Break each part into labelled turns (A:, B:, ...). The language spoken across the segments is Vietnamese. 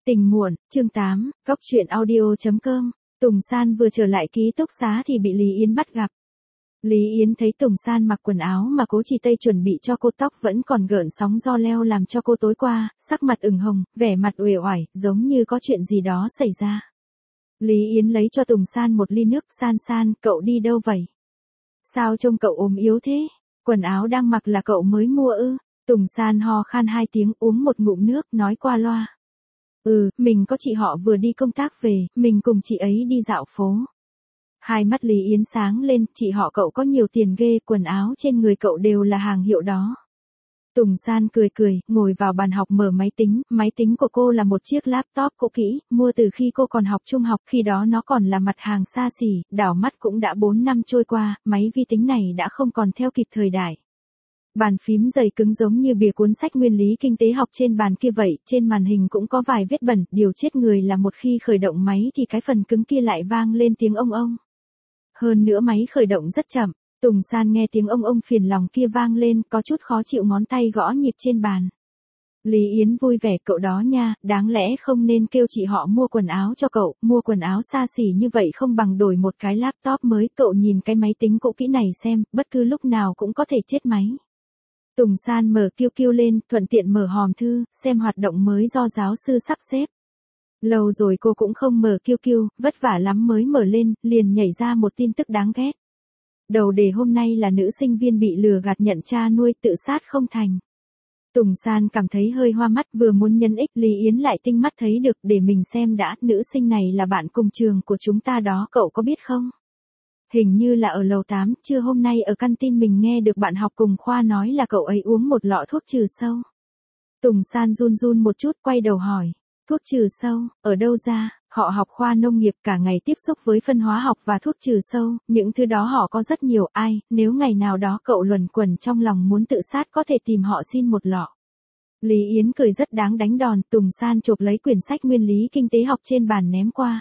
A: Tình muộn, chương 8, Góc truyện audio.com. Tùng San vừa trở lại ký túc xá thì bị Lý Yến bắt gặp. Lý Yến thấy Tùng San mặc quần áo mà Cố Chi Tây chuẩn bị cho cô, tóc vẫn còn gợn sóng do leo làm cho cô tối qua, sắc mặt ửng hồng, vẻ mặt uể oải, giống như có chuyện gì đó xảy ra. Lý Yến lấy cho Tùng San một ly nước. San, cậu đi đâu vậy? Sao trông cậu ốm yếu thế? Quần áo đang mặc là cậu mới mua ư? Tùng San ho khan 2 tiếng, uống một ngụm nước, nói qua loa. Mình có chị họ vừa đi công tác về, mình cùng chị ấy đi dạo phố. Hai mắt Lý Yến sáng lên, chị họ cậu có nhiều tiền ghê, quần áo trên người cậu đều là hàng hiệu đó. Tùng San cười, ngồi vào bàn học mở máy tính của cô là một chiếc laptop cũ kỹ, mua từ khi cô còn học trung học, khi đó nó còn là mặt hàng xa xỉ, đảo mắt cũng đã 4 năm trôi qua, máy vi tính này đã không còn theo kịp thời đại. Bàn phím dày cứng giống như bìa cuốn sách nguyên lý kinh tế học trên bàn kia vậy, trên màn hình cũng có vài vết bẩn, điều chết người là một khi khởi động máy thì cái phần cứng kia lại vang lên tiếng ông ông. Hơn nữa máy khởi động rất chậm, Tùng San nghe tiếng ông phiền lòng kia vang lên, có chút khó chịu, ngón tay gõ nhịp trên bàn. Lý Yến vui vẻ, cậu đó nha, đáng lẽ không nên kêu chị họ mua quần áo cho cậu, mua quần áo xa xỉ như vậy không bằng đổi một cái laptop mới, cậu nhìn cái máy tính cũ kỹ này xem, bất cứ lúc nào cũng có thể chết máy. Tùng San mở QQ lên, thuận tiện mở hòm thư, xem hoạt động mới do giáo sư sắp xếp. Lâu rồi cô cũng không mở QQ, vất vả lắm mới mở lên, liền nhảy ra một tin tức đáng ghét. Đầu đề hôm nay là nữ sinh viên bị lừa gạt nhận cha nuôi tự sát không thành. Tùng San cảm thấy hơi hoa mắt, vừa muốn nhấn X, Lý Yến lại tinh mắt thấy được, để mình xem đã, nữ sinh này là bạn cùng trường của chúng ta đó, cậu có biết không? Hình như là ở lầu 8, trưa hôm nay ở căn tin mình nghe được bạn học cùng khoa nói là cậu ấy uống một lọ thuốc trừ sâu. Tùng San run một chút, quay đầu hỏi, thuốc trừ sâu, ở đâu ra? Họ học khoa nông nghiệp, cả ngày tiếp xúc với phân hóa học và thuốc trừ sâu, những thứ đó họ có rất nhiều, nếu ngày nào đó cậu luẩn quẩn trong lòng muốn tự sát có thể tìm họ xin một lọ. Lý Yến cười rất đáng đánh đòn. Tùng San chộp lấy quyển sách nguyên lý kinh tế học trên bàn ném qua.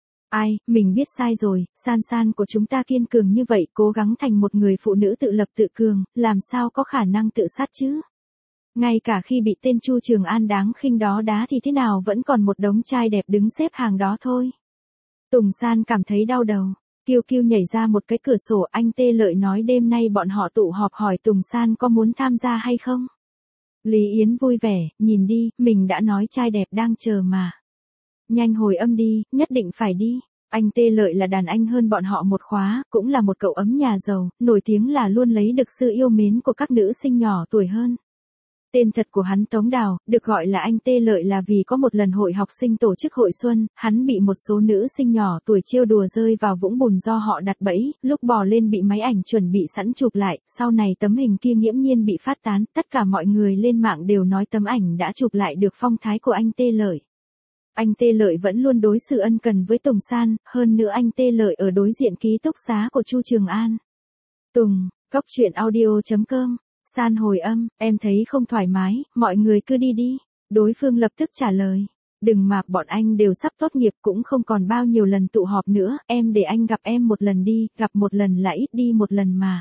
A: Mình biết sai rồi, San của chúng ta kiên cường như vậy, cố gắng thành một người phụ nữ tự lập tự cường, làm sao có khả năng tự sát chứ? Ngay cả khi bị tên Chu Trường An đáng khinh đó đá thì thế nào vẫn còn một đống trai đẹp đứng xếp hàng đó thôi. Tùng San cảm thấy đau đầu. QQ nhảy ra một cái cửa sổ, anh Tê Lợi nói đêm nay bọn họ tụ họp, hỏi Tùng San có muốn tham gia hay không. Lý Yến vui vẻ, nhìn đi, mình đã nói trai đẹp đang chờ mà. Nhanh hồi âm đi, nhất định phải đi. Anh Tê Lợi là đàn anh hơn bọn họ một khóa, cũng là một cậu ấm nhà giàu, nổi tiếng là luôn lấy được sự yêu mến của các nữ sinh nhỏ tuổi hơn. Tên thật của hắn Tống Đào, được gọi là anh Tê Lợi là vì có một lần hội học sinh tổ chức hội xuân, hắn bị một số nữ sinh nhỏ tuổi trêu đùa rơi vào vũng bùn do họ đặt bẫy, lúc bò lên bị máy ảnh chuẩn bị sẵn chụp lại, sau này tấm hình kia nghiễm nhiên bị phát tán, tất cả mọi người lên mạng đều nói tấm ảnh đã chụp lại được phong thái của anh Tê Lợi. Anh Tê Lợi vẫn luôn đối xử ân cần với Tùng San, hơn nữa anh Tê Lợi ở đối diện ký túc xá của Chu Trường An. Tùng, Góc truyện audio.com. San hồi âm, em thấy không thoải mái, mọi người cứ đi. Đối phương lập tức trả lời. Đừng mạc, bọn anh đều sắp tốt nghiệp, cũng không còn bao nhiêu lần tụ họp nữa, em để anh gặp em một lần đi, gặp một lần là ít đi một lần mà.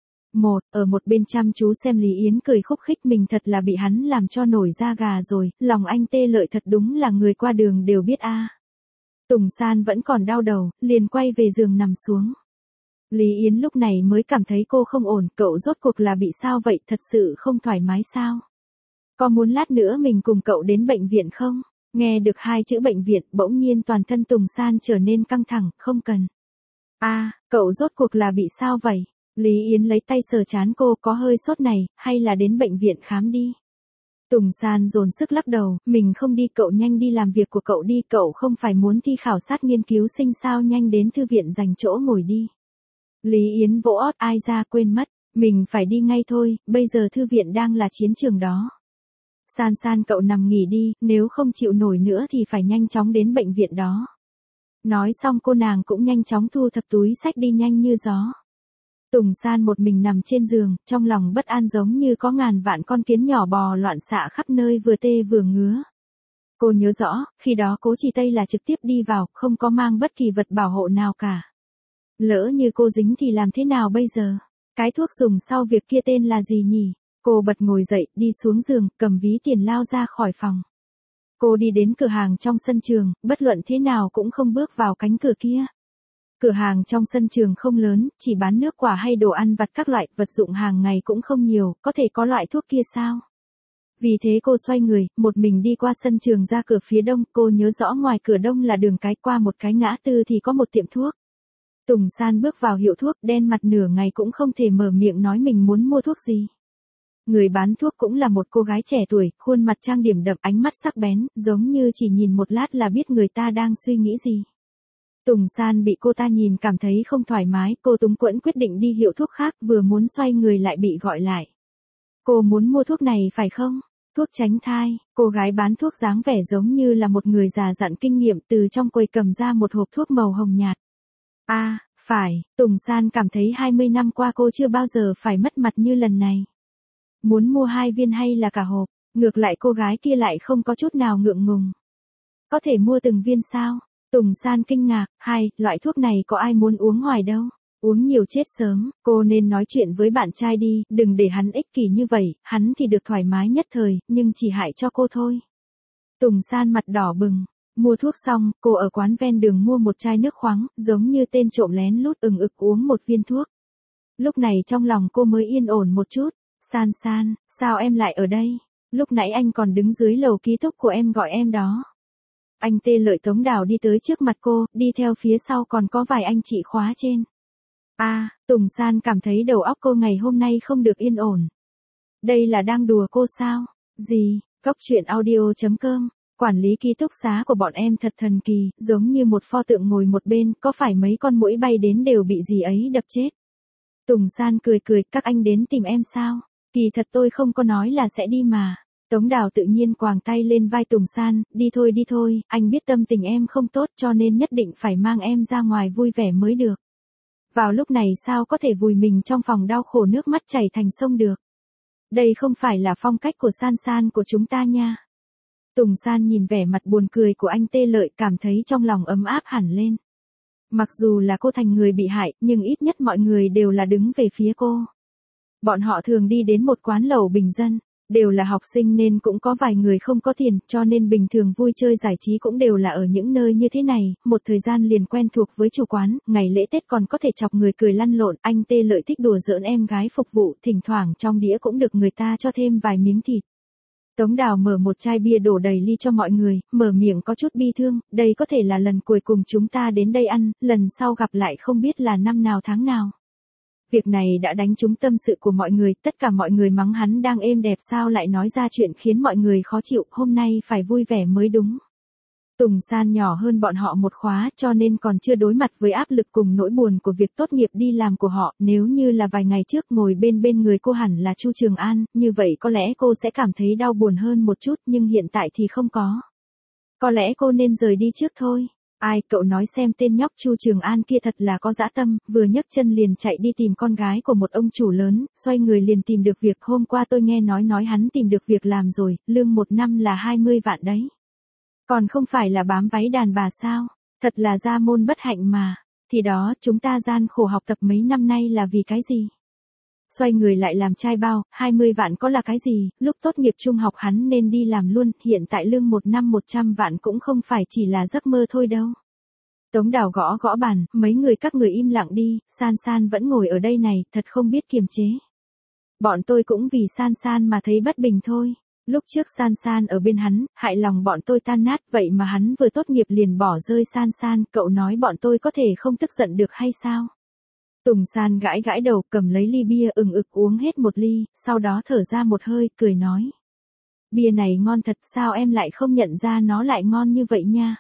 A: Ở một bên chăm chú xem Lý Yến cười khúc khích, mình thật là bị hắn làm cho nổi da gà rồi, lòng anh Tê Lợi thật đúng là người qua đường đều biết a. Tùng San vẫn còn đau đầu, liền quay về giường nằm xuống. Lý Yến lúc này mới cảm thấy cô không ổn, cậu rốt cuộc là bị sao vậy, thật sự không thoải mái sao? Có muốn lát nữa mình cùng cậu đến bệnh viện không? Nghe được 2 chữ bệnh viện, bỗng nhiên toàn thân Tùng San trở nên căng thẳng, không cần. Cậu rốt cuộc là bị sao vậy? Lý Yến lấy tay sờ trán cô, có hơi sốt này, hay là đến bệnh viện khám đi. Tùng San dồn sức lắc đầu, mình không đi, cậu nhanh đi làm việc của cậu đi, cậu không phải muốn thi khảo sát nghiên cứu sinh sao, nhanh đến thư viện dành chỗ ngồi đi. Lý Yến vỗ ót, ai ra quên mất, mình phải đi ngay thôi, bây giờ thư viện đang là chiến trường đó. San cậu nằm nghỉ đi, nếu không chịu nổi nữa thì phải nhanh chóng đến bệnh viện đó. Nói xong cô nàng cũng nhanh chóng thu thập túi xách đi nhanh như gió. Tùng San một mình nằm trên giường, trong lòng bất an giống như có ngàn vạn con kiến nhỏ bò loạn xạ khắp nơi, vừa tê vừa ngứa. Cô nhớ rõ, khi đó Cố Chi Tây là trực tiếp đi vào, không có mang bất kỳ vật bảo hộ nào cả. Lỡ như cô dính thì làm thế nào bây giờ? Cái thuốc dùng sau việc kia tên là gì nhỉ? Cô bật ngồi dậy, đi xuống giường, cầm ví tiền lao ra khỏi phòng. Cô đi đến cửa hàng trong sân trường, bất luận thế nào cũng không bước vào cánh cửa kia. Cửa hàng trong sân trường không lớn, chỉ bán nước quả hay đồ ăn vặt các loại, vật dụng hàng ngày cũng không nhiều, có thể có loại thuốc kia sao? Vì thế cô xoay người, một mình đi qua sân trường ra cửa phía đông, cô nhớ rõ ngoài cửa đông là đường cái, qua một cái ngã tư thì có một tiệm thuốc. Tùng San bước vào hiệu thuốc, đen mặt nửa ngày cũng không thể mở miệng nói mình muốn mua thuốc gì. Người bán thuốc cũng là một cô gái trẻ tuổi, khuôn mặt trang điểm đậm, ánh mắt sắc bén, giống như chỉ nhìn một lát là biết người ta đang suy nghĩ gì. Tùng San bị cô ta nhìn cảm thấy không thoải mái, cô túng quẫn quyết định đi hiệu thuốc khác, vừa muốn xoay người lại bị gọi lại. Cô muốn mua thuốc này phải không? Thuốc tránh thai, cô gái bán thuốc dáng vẻ giống như là một người già dặn kinh nghiệm, từ trong quầy cầm ra một hộp thuốc màu hồng nhạt. Phải, Tùng San cảm thấy 20 năm qua cô chưa bao giờ phải mất mặt như lần này. Muốn mua 2 viên hay là cả hộp? Ngược lại cô gái kia lại không có chút nào ngượng ngùng. Có thể mua từng viên sao? Tùng San kinh ngạc, loại thuốc này có ai muốn uống hoài đâu. Uống nhiều chết sớm, cô nên nói chuyện với bạn trai đi, đừng để hắn ích kỷ như vậy, hắn thì được thoải mái nhất thời, nhưng chỉ hại cho cô thôi. Tùng San mặt đỏ bừng, mua thuốc xong, cô ở quán ven đường mua một chai nước khoáng, giống như tên trộm lén lút ừng ực uống một viên thuốc. Lúc này trong lòng cô mới yên ổn một chút. San, sao em lại ở đây? Lúc nãy anh còn đứng dưới lầu ký túc của em gọi em đó. Anh Tê Lợi Tống Đào đi tới trước mặt cô, đi theo phía sau còn có vài anh chị khóa trên. Tùng San cảm thấy đầu óc cô ngày hôm nay không được yên ổn. Đây là đang đùa cô sao? Gì? Góc truyện audio.com. Quản lý ký túc xá của bọn em thật thần kỳ, giống như một pho tượng ngồi một bên, có phải mấy con muỗi bay đến đều bị gì ấy đập chết. Tùng San cười, các anh đến tìm em sao? Kỳ thật tôi không có nói là sẽ đi mà. Tống Đào tự nhiên quàng tay lên vai Tùng San, đi thôi, anh biết tâm tình em không tốt cho nên nhất định phải mang em ra ngoài vui vẻ mới được. Vào lúc này sao có thể vùi mình trong phòng đau khổ nước mắt chảy thành sông được. Đây không phải là phong cách của San của chúng ta nha. Tùng San nhìn vẻ mặt buồn cười của anh Tê Lợi cảm thấy trong lòng ấm áp hẳn lên. Mặc dù là cô thành người bị hại, nhưng ít nhất mọi người đều là đứng về phía cô. Bọn họ thường đi đến một quán lẩu bình dân, đều là học sinh nên cũng có vài người không có tiền, cho nên bình thường vui chơi giải trí cũng đều là ở những nơi như thế này, một thời gian liền quen thuộc với chủ quán, ngày lễ Tết còn có thể chọc người cười lăn lộn, anh Tê Lợi thích đùa giỡn em gái phục vụ, thỉnh thoảng trong đĩa cũng được người ta cho thêm vài miếng thịt. Tống Đào mở một chai bia đổ đầy ly cho mọi người, mở miệng có chút bi thương, đây có thể là lần cuối cùng chúng ta đến đây ăn, lần sau gặp lại không biết là năm nào tháng nào. Việc này đã đánh trúng tâm sự của mọi người, tất cả mọi người mắng hắn đang êm đẹp sao lại nói ra chuyện khiến mọi người khó chịu, hôm nay phải vui vẻ mới đúng. Tùng San nhỏ hơn bọn họ một khóa cho nên còn chưa đối mặt với áp lực cùng nỗi buồn của việc tốt nghiệp đi làm của họ, nếu như là vài ngày trước ngồi bên người cô hẳn là Chu Trường An, như vậy có lẽ cô sẽ cảm thấy đau buồn hơn một chút nhưng hiện tại thì không có. Có lẽ cô nên rời đi trước thôi. Cậu nói xem tên nhóc Chu Trường An kia thật là có dã tâm, vừa nhấc chân liền chạy đi tìm con gái của một ông chủ lớn, xoay người liền tìm được việc, hôm qua tôi nghe nói hắn tìm được việc làm rồi, lương 1 năm là 20 vạn đấy. Còn không phải là bám váy đàn bà sao, thật là gia môn bất hạnh mà, thì đó chúng ta gian khổ học tập mấy năm nay là vì cái gì? Xoay người lại làm trai bao, 20 vạn có là cái gì, lúc tốt nghiệp trung học hắn nên đi làm luôn, hiện tại lương 1 năm 100 vạn cũng không phải chỉ là giấc mơ thôi đâu. Tống Đào gõ bàn, mấy người các người im lặng đi, San vẫn ngồi ở đây này, thật không biết kiềm chế. Bọn tôi cũng vì San mà thấy bất bình thôi. Lúc trước San ở bên hắn, hại lòng bọn tôi tan nát, vậy mà hắn vừa tốt nghiệp liền bỏ rơi San, cậu nói bọn tôi có thể không tức giận được hay sao? Tùng San gãi đầu, cầm lấy ly bia ừng ực uống hết một ly, sau đó thở ra một hơi, cười nói. Bia này ngon thật, sao em lại không nhận ra nó lại ngon như vậy nha?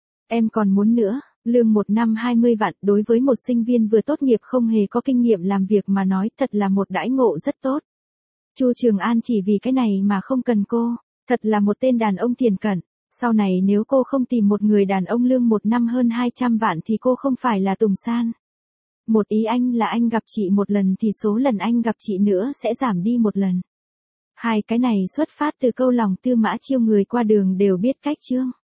A: Em còn muốn nữa, lương 1 năm 20 vạn, đối với một sinh viên vừa tốt nghiệp không hề có kinh nghiệm làm việc mà nói, thật là một đãi ngộ rất tốt. Chu Trường An chỉ vì cái này mà không cần cô, thật là một tên đàn ông thiền cận. Sau này nếu cô không tìm một người đàn ông lương 1 năm hơn 200 vạn thì cô không phải là Tùng San. Một ý anh là anh gặp chị một lần thì số lần anh gặp chị nữa sẽ giảm đi một lần. Hai cái này xuất phát từ câu lòng Tư Mã Chiêu người qua đường đều biết cách chương.